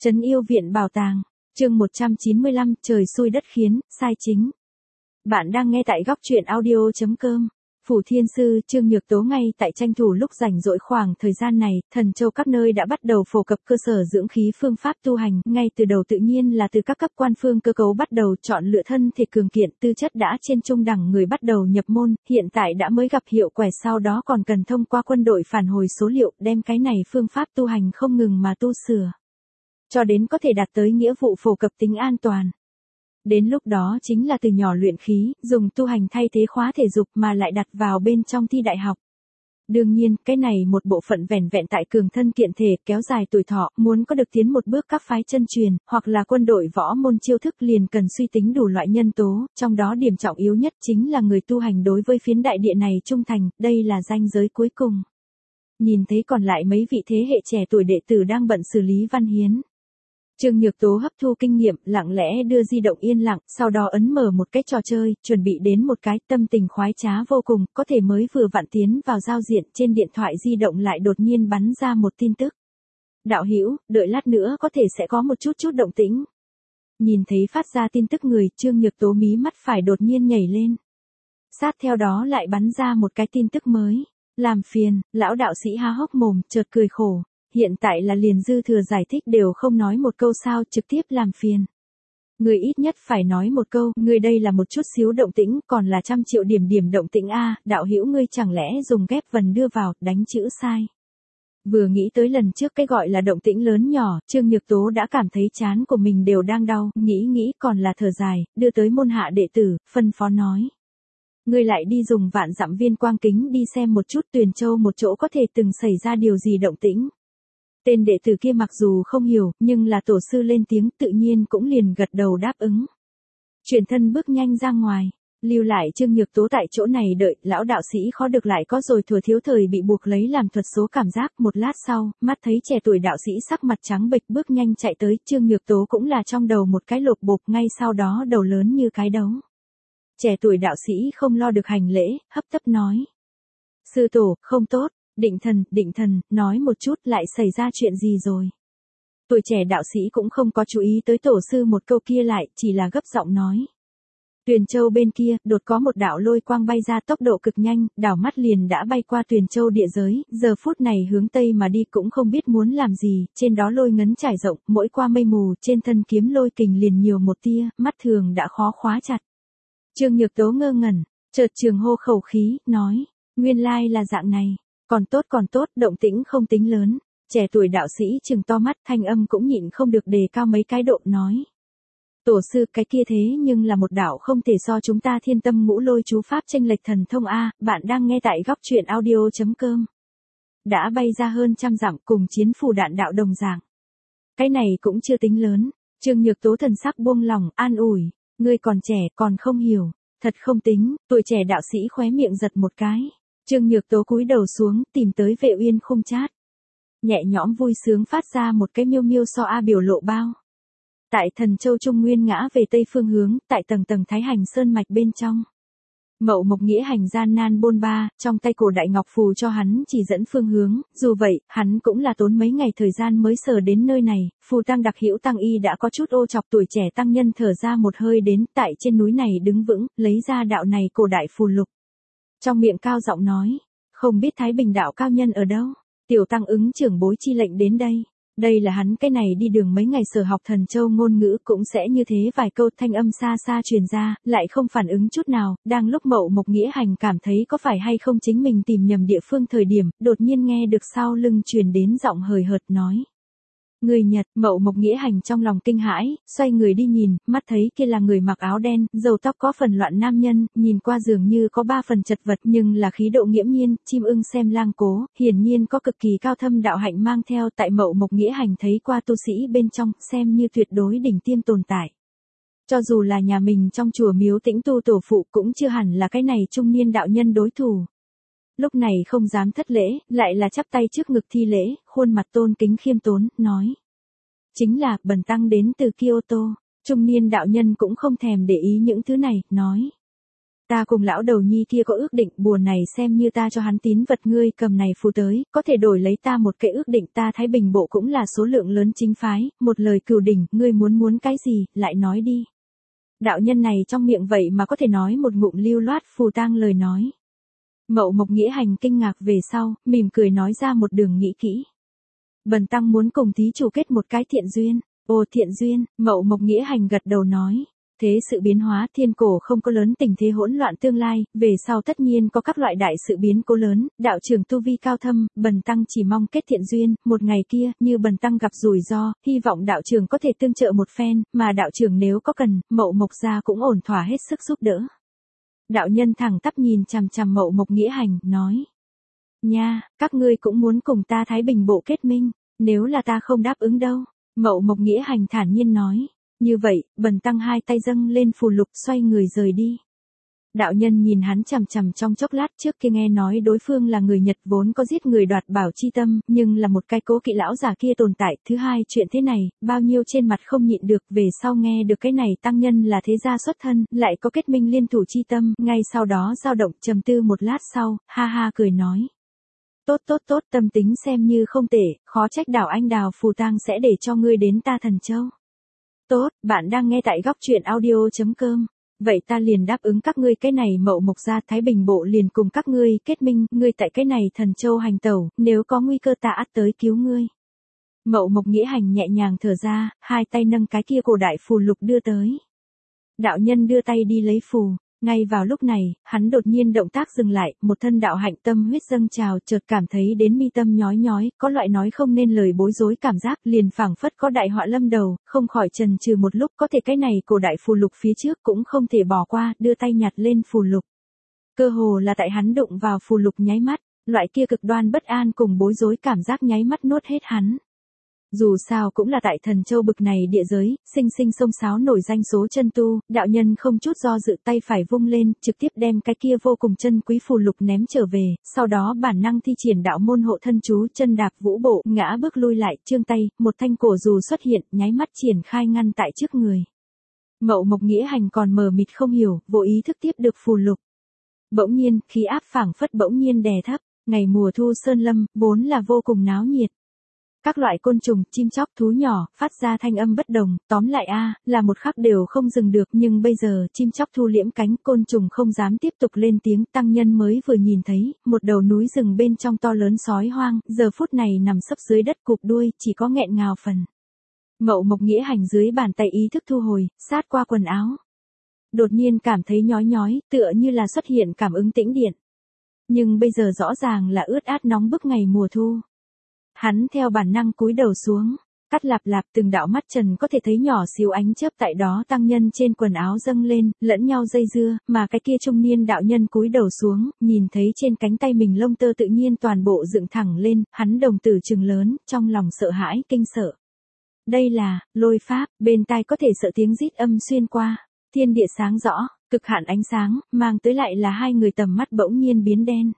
Trấn Yêu Viện Bảo Tàng, chương 195, trời xui đất khiến, sai chính. Bạn đang nghe tại góc truyện audio.com. Phủ Thiên Sư, Trương Nhược Tố ngay tại tranh thủ lúc rảnh rỗi khoảng thời gian này, Thần Châu các nơi đã bắt đầu phổ cập cơ sở dưỡng khí phương pháp tu hành, ngay từ đầu tự nhiên là từ các cấp quan phương cơ cấu bắt đầu chọn lựa thân thể cường kiện, tư chất đã trên trung đẳng người bắt đầu nhập môn, hiện tại đã mới gặp hiệu quả, sau đó còn cần thông qua quân đội phản hồi số liệu, đem cái này phương pháp tu hành không ngừng mà tu sửa, cho đến có thể đạt tới nghĩa vụ phổ cập tính an toàn. Đến lúc đó chính là từ nhỏ luyện khí, dùng tu hành thay thế khóa thể dục mà lại đặt vào bên trong thi đại học. Đương nhiên, cái này một bộ phận vẻn vẹn tại cường thân kiện thể, kéo dài tuổi thọ, muốn có được tiến một bước các phái chân truyền, hoặc là quân đội võ môn chiêu thức liền cần suy tính đủ loại nhân tố, trong đó điểm trọng yếu nhất chính là người tu hành đối với phiến đại địa này trung thành, đây là ranh giới cuối cùng. Nhìn thấy còn lại mấy vị thế hệ trẻ tuổi đệ tử đang bận xử lý văn hiến. Trương Nhược Tố hấp thu kinh nghiệm, lặng lẽ đưa di động yên lặng, sau đó ấn mở một cái trò chơi, chuẩn bị đến một cái, tâm tình khoái trá vô cùng, có thể mới vừa vặn tiến vào giao diện, trên điện thoại di động lại đột nhiên bắn ra một tin tức. Đạo hữu, đợi lát nữa có thể sẽ có một chút động tĩnh. Nhìn thấy phát ra tin tức người, Trương Nhược Tố mí mắt phải đột nhiên nhảy lên. Sát theo đó lại bắn ra một cái tin tức mới. Làm phiền, lão đạo sĩ há hốc mồm, chợt cười khổ. Hiện tại là liền dư thừa giải thích đều không nói một câu sao, trực tiếp làm phiền. Người ít nhất phải nói một câu, người đây là một chút xíu động tĩnh, còn là 100 triệu điểm động tĩnh a, đạo hữu ngươi chẳng lẽ dùng ghép vần đưa vào, đánh chữ sai. Vừa nghĩ tới lần trước cái gọi là động tĩnh lớn nhỏ, Trương Nhược Tố đã cảm thấy trán của mình đều đang đau, nghĩ còn là thở dài, đưa tới môn hạ đệ tử, phân phó nói. Ngươi lại đi dùng vạn dặm viên quang kính đi xem một chút Tuyền Châu một chỗ có thể từng xảy ra điều gì động tĩnh. Tên đệ tử kia mặc dù không hiểu, nhưng là tổ sư lên tiếng tự nhiên cũng liền gật đầu đáp ứng. Chuyển thân bước nhanh ra ngoài, lưu lại Trương Nhược Tố tại chỗ này đợi, lão đạo sĩ khó được lại có rồi thừa thiếu thời bị buộc lấy làm thuật số cảm giác, một lát sau, mắt thấy trẻ tuổi đạo sĩ sắc mặt trắng bệch bước nhanh chạy tới, Trương Nhược Tố cũng là trong đầu một cái lột bột, ngay sau đó đầu lớn như cái đấu. Trẻ tuổi đạo sĩ không lo được hành lễ, hấp tấp nói. Sư tổ, không tốt. Định thần, nói một chút lại xảy ra chuyện gì rồi. Tuổi trẻ đạo sĩ cũng không có chú ý tới tổ sư một câu kia lại, chỉ là gấp giọng nói. Tuyền Châu bên kia, đột có một đạo lôi quang bay ra tốc độ cực nhanh, đảo mắt liền đã bay qua Tuyền Châu địa giới, giờ phút này hướng Tây mà đi cũng không biết muốn làm gì, trên đó lôi ngấn trải rộng, mỗi qua mây mù, trên thân kiếm lôi kình liền nhiều một tia, mắt thường đã khó khóa chặt. Trương Nhược Tố ngơ ngẩn, chợt trường hô khẩu khí, nói, nguyên lai là dạng này. Còn tốt, động tĩnh không tính lớn. Trẻ tuổi đạo sĩ trừng to mắt, thanh âm cũng nhịn không được đề cao mấy cái độ, nói. Tổ sư, cái kia thế nhưng là một đạo không thể so chúng ta Thiên Tâm Ngũ Lôi chú pháp chênh lệch thần thông a, bạn đang nghe tại góc truyện audio.com. Đã bay ra hơn 100 dặm cùng chiến phù đạn đạo đồng dạng. Cái này cũng chưa tính lớn. Trương Nhược Tố thần sắc buông lòng, an ủi, ngươi còn trẻ, còn không hiểu, thật không tính. Tuổi trẻ đạo sĩ khóe miệng giật một cái. Trương Nhược Tố cúi đầu xuống, tìm tới Vệ Uyên Khung Chát. Nhẹ nhõm vui sướng phát ra một cái miêu so a biểu lộ bao. Tại Thần Châu Trung Nguyên ngã về tây phương hướng, tại tầng Thái Hành Sơn mạch bên trong. Mậu Mộc Nghĩa Hành gian nan bôn ba, trong tay cổ đại ngọc phù cho hắn chỉ dẫn phương hướng, dù vậy, hắn cũng là tốn mấy ngày thời gian mới sờ đến nơi này, phù tăng đặc hữu tăng y đã có chút ô chọc, tuổi trẻ tăng nhân thở ra một hơi đến, tại trên núi này đứng vững, lấy ra đạo này cổ đại phù lục. Trong miệng cao giọng nói, không biết Thái Bình đạo cao nhân ở đâu, tiểu tăng ứng trưởng bối chi lệnh đến đây. Đây là hắn cái này đi đường mấy ngày sở học Thần Châu ngôn ngữ cũng sẽ như thế vài câu, thanh âm xa truyền ra, lại không phản ứng chút nào, đang lúc Mậu Mộc Nghĩa Hành cảm thấy có phải hay không chính mình tìm nhầm địa phương thời điểm, đột nhiên nghe được sau lưng truyền đến giọng hời hợt nói. Người Nhật, Mậu Mộc Nghĩa Hành trong lòng kinh hãi, xoay người đi nhìn, mắt thấy kia là người mặc áo đen, râu tóc có phần loạn nam nhân, nhìn qua dường như có 3 phần chật vật nhưng là khí độ nghiễm nhiên, chim ưng xem lang cố, hiển nhiên có cực kỳ cao thâm đạo hạnh mang theo, tại Mậu Mộc Nghĩa Hành thấy qua tu sĩ bên trong, xem như tuyệt đối đỉnh tiêm tồn tại. Cho dù là nhà mình trong chùa miếu Tĩnh Tu tổ phụ cũng chưa hẳn là cái này trung niên đạo nhân đối thủ. Lúc này không dám thất lễ, lại là chắp tay trước ngực thi lễ, khuôn mặt tôn kính khiêm tốn, nói. Chính là, bần tăng đến từ Kyoto. Trung niên đạo nhân cũng không thèm để ý những thứ này, nói. Ta cùng lão đầu nhi kia có ước định, bùa này xem như ta cho hắn tín vật, ngươi cầm này phù tới, có thể đổi lấy ta một cái ước định, ta Thái Bình bộ cũng là số lượng lớn chính phái, một lời cửu đỉnh, ngươi muốn cái gì, lại nói đi. Đạo nhân này trong miệng vậy mà có thể nói một ngụm lưu loát phù tang lời nói. Mậu Mộc Nghĩa Hành kinh ngạc về sau, mỉm cười nói ra một đường nghĩ kỹ. Bần tăng muốn cùng thí chủ kết một cái thiện duyên. Ồ thiện duyên, Mậu Mộc Nghĩa Hành gật đầu nói. Thế sự biến hóa, thiên cổ không có lớn tình thế hỗn loạn tương lai, về sau tất nhiên có các loại đại sự biến cố lớn, đạo trưởng tu vi cao thâm, bần tăng chỉ mong kết thiện duyên, một ngày kia, như bần tăng gặp rủi ro, hy vọng đạo trưởng có thể tương trợ một phen, mà đạo trưởng nếu có cần, Mậu Mộc gia cũng ổn thỏa hết sức giúp đỡ. Đạo nhân thẳng tắp nhìn chằm chằm Mậu Mộc Nghĩa Hành, nói. Nha, các ngươi cũng muốn cùng ta Thái Bình bộ kết minh, nếu là ta không đáp ứng đâu. Mậu Mộc Nghĩa Hành thản nhiên nói. Như vậy, bần tăng hai tay dâng lên phù lục xoay người rời đi. Đạo nhân nhìn hắn chằm chằm trong chốc lát, trước kia nghe nói đối phương là người Nhật vốn có giết người đoạt bảo chi tâm, nhưng là một cái cố kỵ lão già kia tồn tại. Thứ hai, chuyện thế này, bao nhiêu trên mặt không nhịn được, về sau nghe được cái này tăng nhân là thế gia xuất thân, lại có kết minh liên thủ chi tâm, ngay sau đó dao động, trầm tư một lát sau, ha ha cười nói. Tốt, tâm tính xem như không tệ, khó trách đảo anh đào phù tang sẽ để cho ngươi đến ta Thần Châu. Tốt, bạn đang nghe tại góc truyện audio.com. Vậy ta liền đáp ứng các ngươi cái này, Mậu Mộc gia Thái Bình bộ liền cùng các ngươi kết minh, ngươi tại cái này Thần Châu hành tẩu, nếu có nguy cơ ta ắt tới cứu ngươi. Mậu Mộc Nghĩa Hành nhẹ nhàng thở ra, hai tay nâng cái kia cổ đại phù lục đưa tới. Đạo nhân đưa tay đi lấy phù. Ngay vào lúc này, hắn đột nhiên động tác dừng lại, một thân đạo hạnh tâm huyết dâng trào, chợt cảm thấy đến mi tâm nhói nhói, có loại nói không nên lời bối rối cảm giác, liền phảng phất có đại họa lâm đầu, không khỏi chần chừ một lúc, có thể cái này cổ đại phù lục phía trước cũng không thể bỏ qua, đưa tay nhặt lên phù lục. Cơ hồ là tại hắn đụng vào phù lục nháy mắt, loại kia cực đoan bất an cùng bối rối cảm giác nháy mắt nuốt hết hắn. Dù sao cũng là tại Thần Châu bực này địa giới, sinh sông sáo nổi danh số chân tu, đạo nhân không chút do dự tay phải vung lên, trực tiếp đem cái kia vô cùng chân quý phù lục ném trở về, sau đó bản năng thi triển đạo môn hộ thân chú, chân đạp vũ bộ, ngã bước lui lại, trương tay, một thanh cổ dù xuất hiện, nháy mắt triển khai ngăn tại trước người. Mậu Mộc Nghĩa Hành còn mờ mịt không hiểu, vô ý thức tiếp được phù lục. Bỗng nhiên, khí áp phảng phất bỗng nhiên đè thấp, ngày mùa thu sơn lâm, vốn là vô cùng náo nhiệt. Các loại côn trùng, chim chóc, thú nhỏ, phát ra thanh âm bất đồng, tóm lại là một khắc đều không dừng được, nhưng bây giờ, chim chóc thu liễm cánh, côn trùng không dám tiếp tục lên tiếng, tăng nhân mới vừa nhìn thấy, một đầu núi rừng bên trong to lớn sói hoang, giờ phút này nằm sấp dưới đất cụp đuôi, chỉ có nghẹn ngào phần. Mậu Mộc Nghĩa Hành dưới bàn tay ý thức thu hồi, sát qua quần áo. Đột nhiên cảm thấy nhói nhói, tựa như là xuất hiện cảm ứng tĩnh điện. Nhưng bây giờ rõ ràng là ướt át nóng bức ngày mùa thu. Hắn theo bản năng cúi đầu xuống, cắt lạp lạp từng đạo mắt trần có thể thấy nhỏ xíu ánh chớp tại đó tăng nhân trên quần áo dâng lên, lẫn nhau dây dưa, mà cái kia trung niên đạo nhân cúi đầu xuống, nhìn thấy trên cánh tay mình lông tơ tự nhiên toàn bộ dựng thẳng lên, hắn đồng tử trừng lớn, trong lòng sợ hãi, kinh sợ. Đây là, lôi pháp, bên tai có thể sợ tiếng rít âm xuyên qua, thiên địa sáng rõ, cực hạn ánh sáng, mang tới lại là hai người tầm mắt bỗng nhiên biến đen.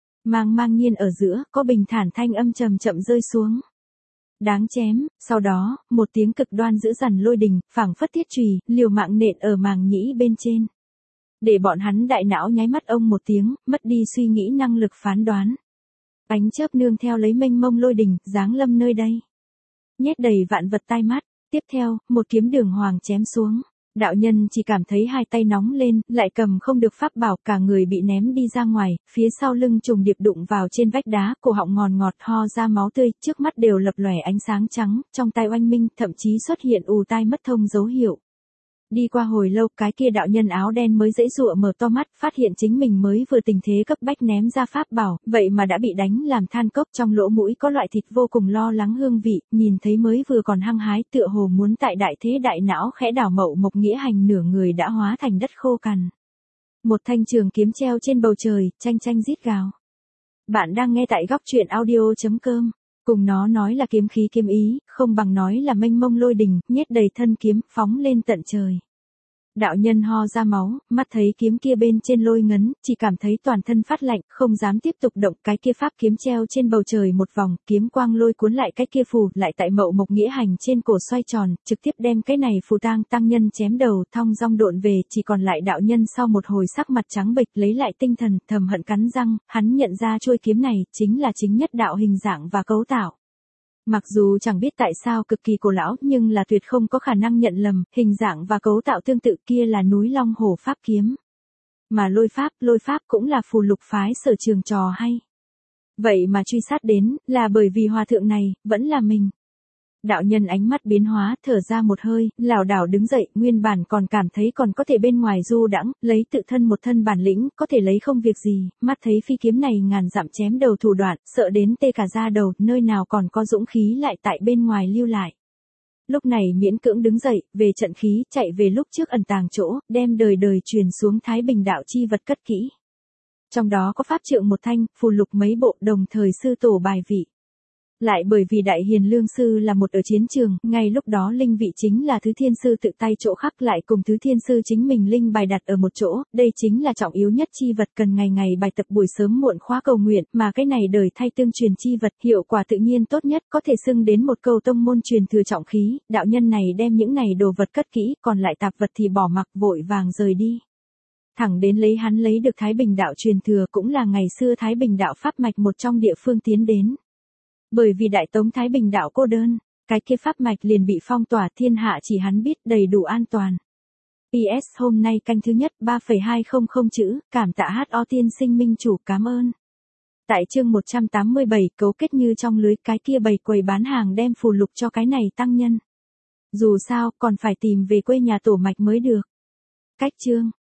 Mang nhiên ở giữa, có bình thản thanh âm trầm chậm rơi xuống. Đáng chém, sau đó, một tiếng cực đoan dữ dằn lôi đình, phảng phất thiết chùy, liều mạng nện ở màng nhĩ bên trên. Để bọn hắn đại não nháy mắt ông một tiếng, mất đi suy nghĩ năng lực phán đoán. Ánh chớp nương theo lấy mênh mông lôi đình, giáng lâm nơi đây. Nhét đầy vạn vật tai mắt, tiếp theo, một kiếm đường hoàng chém xuống. Đạo nhân chỉ cảm thấy hai tay nóng lên, lại cầm không được pháp bảo, cả người bị ném đi ra ngoài, phía sau lưng trùng điệp đụng vào trên vách đá, cổ họng ngọt ho ra máu tươi, trước mắt đều lập lòe ánh sáng trắng, trong tai oanh minh, thậm chí xuất hiện ù tai mất thông dấu hiệu. Đi qua hồi lâu, cái kia đạo nhân áo đen mới dãy dụa mở to mắt, phát hiện chính mình mới vừa tình thế cấp bách ném ra pháp bảo, vậy mà đã bị đánh làm than cốc, trong lỗ mũi có loại thịt vô cùng lo lắng hương vị, nhìn thấy mới vừa còn hăng hái, tựa hồ muốn tại đại thế đại não khẽ đảo. Mậu Mộc Nghĩa Hành nửa người đã hóa thành đất khô cằn. Một thanh trường kiếm treo trên bầu trời, chanh rít gào. Bạn đang nghe tại góc truyện audio.com. Cùng nó nói là kiếm khí kiếm ý, không bằng nói là mênh mông lôi đình, nhét đầy thân kiếm, phóng lên tận trời. Đạo nhân ho ra máu, mắt thấy kiếm kia bên trên lôi ngấn, chỉ cảm thấy toàn thân phát lạnh, không dám tiếp tục động. Cái kia pháp kiếm treo trên bầu trời một vòng, kiếm quang lôi cuốn lại cái kia phù, lại tại Mậu Mộc Nghĩa Hành trên cổ xoay tròn, trực tiếp đem cái này phù tăng nhân chém đầu, thong dong độn về, chỉ còn lại đạo nhân sau một hồi sắc mặt trắng bệch, lấy lại tinh thần, thầm hận cắn răng, hắn nhận ra chuôi kiếm này chính là chính nhất đạo hình dạng và cấu tạo. Mặc dù chẳng biết tại sao cực kỳ cổ lão, nhưng là tuyệt không có khả năng nhận lầm, hình dạng và cấu tạo tương tự kia là núi Long Hổ pháp kiếm. Mà lôi pháp cũng là phù lục phái sở trường trò hay. Vậy mà truy sát đến, là bởi vì hòa thượng này, vẫn là mình. Đạo nhân ánh mắt biến hóa, thở ra một hơi, lảo đảo đứng dậy, nguyên bản còn cảm thấy còn có thể bên ngoài du đãng, lấy tự thân một thân bản lĩnh, có thể lấy không việc gì, mắt thấy phi kiếm này ngàn dặm chém đầu thủ đoạn, sợ đến tê cả da đầu, nơi nào còn có dũng khí lại tại bên ngoài lưu lại. Lúc này miễn cưỡng đứng dậy, về trận khí, chạy về lúc trước ẩn tàng chỗ, đem đời đời truyền xuống Thái Bình đạo chi vật cất kỹ. Trong đó có pháp trượng một thanh, phù lục mấy bộ, đồng thời sư tổ bài vị. Lại bởi vì Đại Hiền Lương Sư là một ở chiến trường, ngay lúc đó linh vị chính là Thứ Thiên Sư tự tay chỗ khắc lại cùng Thứ Thiên Sư chính mình linh bài đặt ở một chỗ, đây chính là trọng yếu nhất chi vật cần ngày ngày bài tập buổi sớm muộn khóa cầu nguyện, mà cái này đời thay tương truyền chi vật, hiệu quả tự nhiên tốt nhất, có thể xưng đến một câu tông môn truyền thừa trọng khí, đạo nhân này đem những này đồ vật cất kỹ, còn lại tạp vật thì bỏ mặc vội vàng rời đi. Thẳng đến hắn lấy được Thái Bình đạo truyền thừa cũng là ngày xưa Thái Bình đạo pháp mạch một trong địa phương tiến đến. Bởi vì Đại Tống Thái Bình đạo cô đơn, cái kia pháp mạch liền bị phong tỏa, thiên hạ chỉ hắn biết, đầy đủ an toàn. PS hôm nay canh thứ nhất 3,200 chữ, cảm tạ HO tiên sinh minh chủ, cảm ơn. Tại chương 187 cấu kết như trong lưới, cái kia bày quầy bán hàng đem phù lục cho cái này tăng nhân. Dù sao, còn phải tìm về quê nhà tổ mạch mới được. Cách chương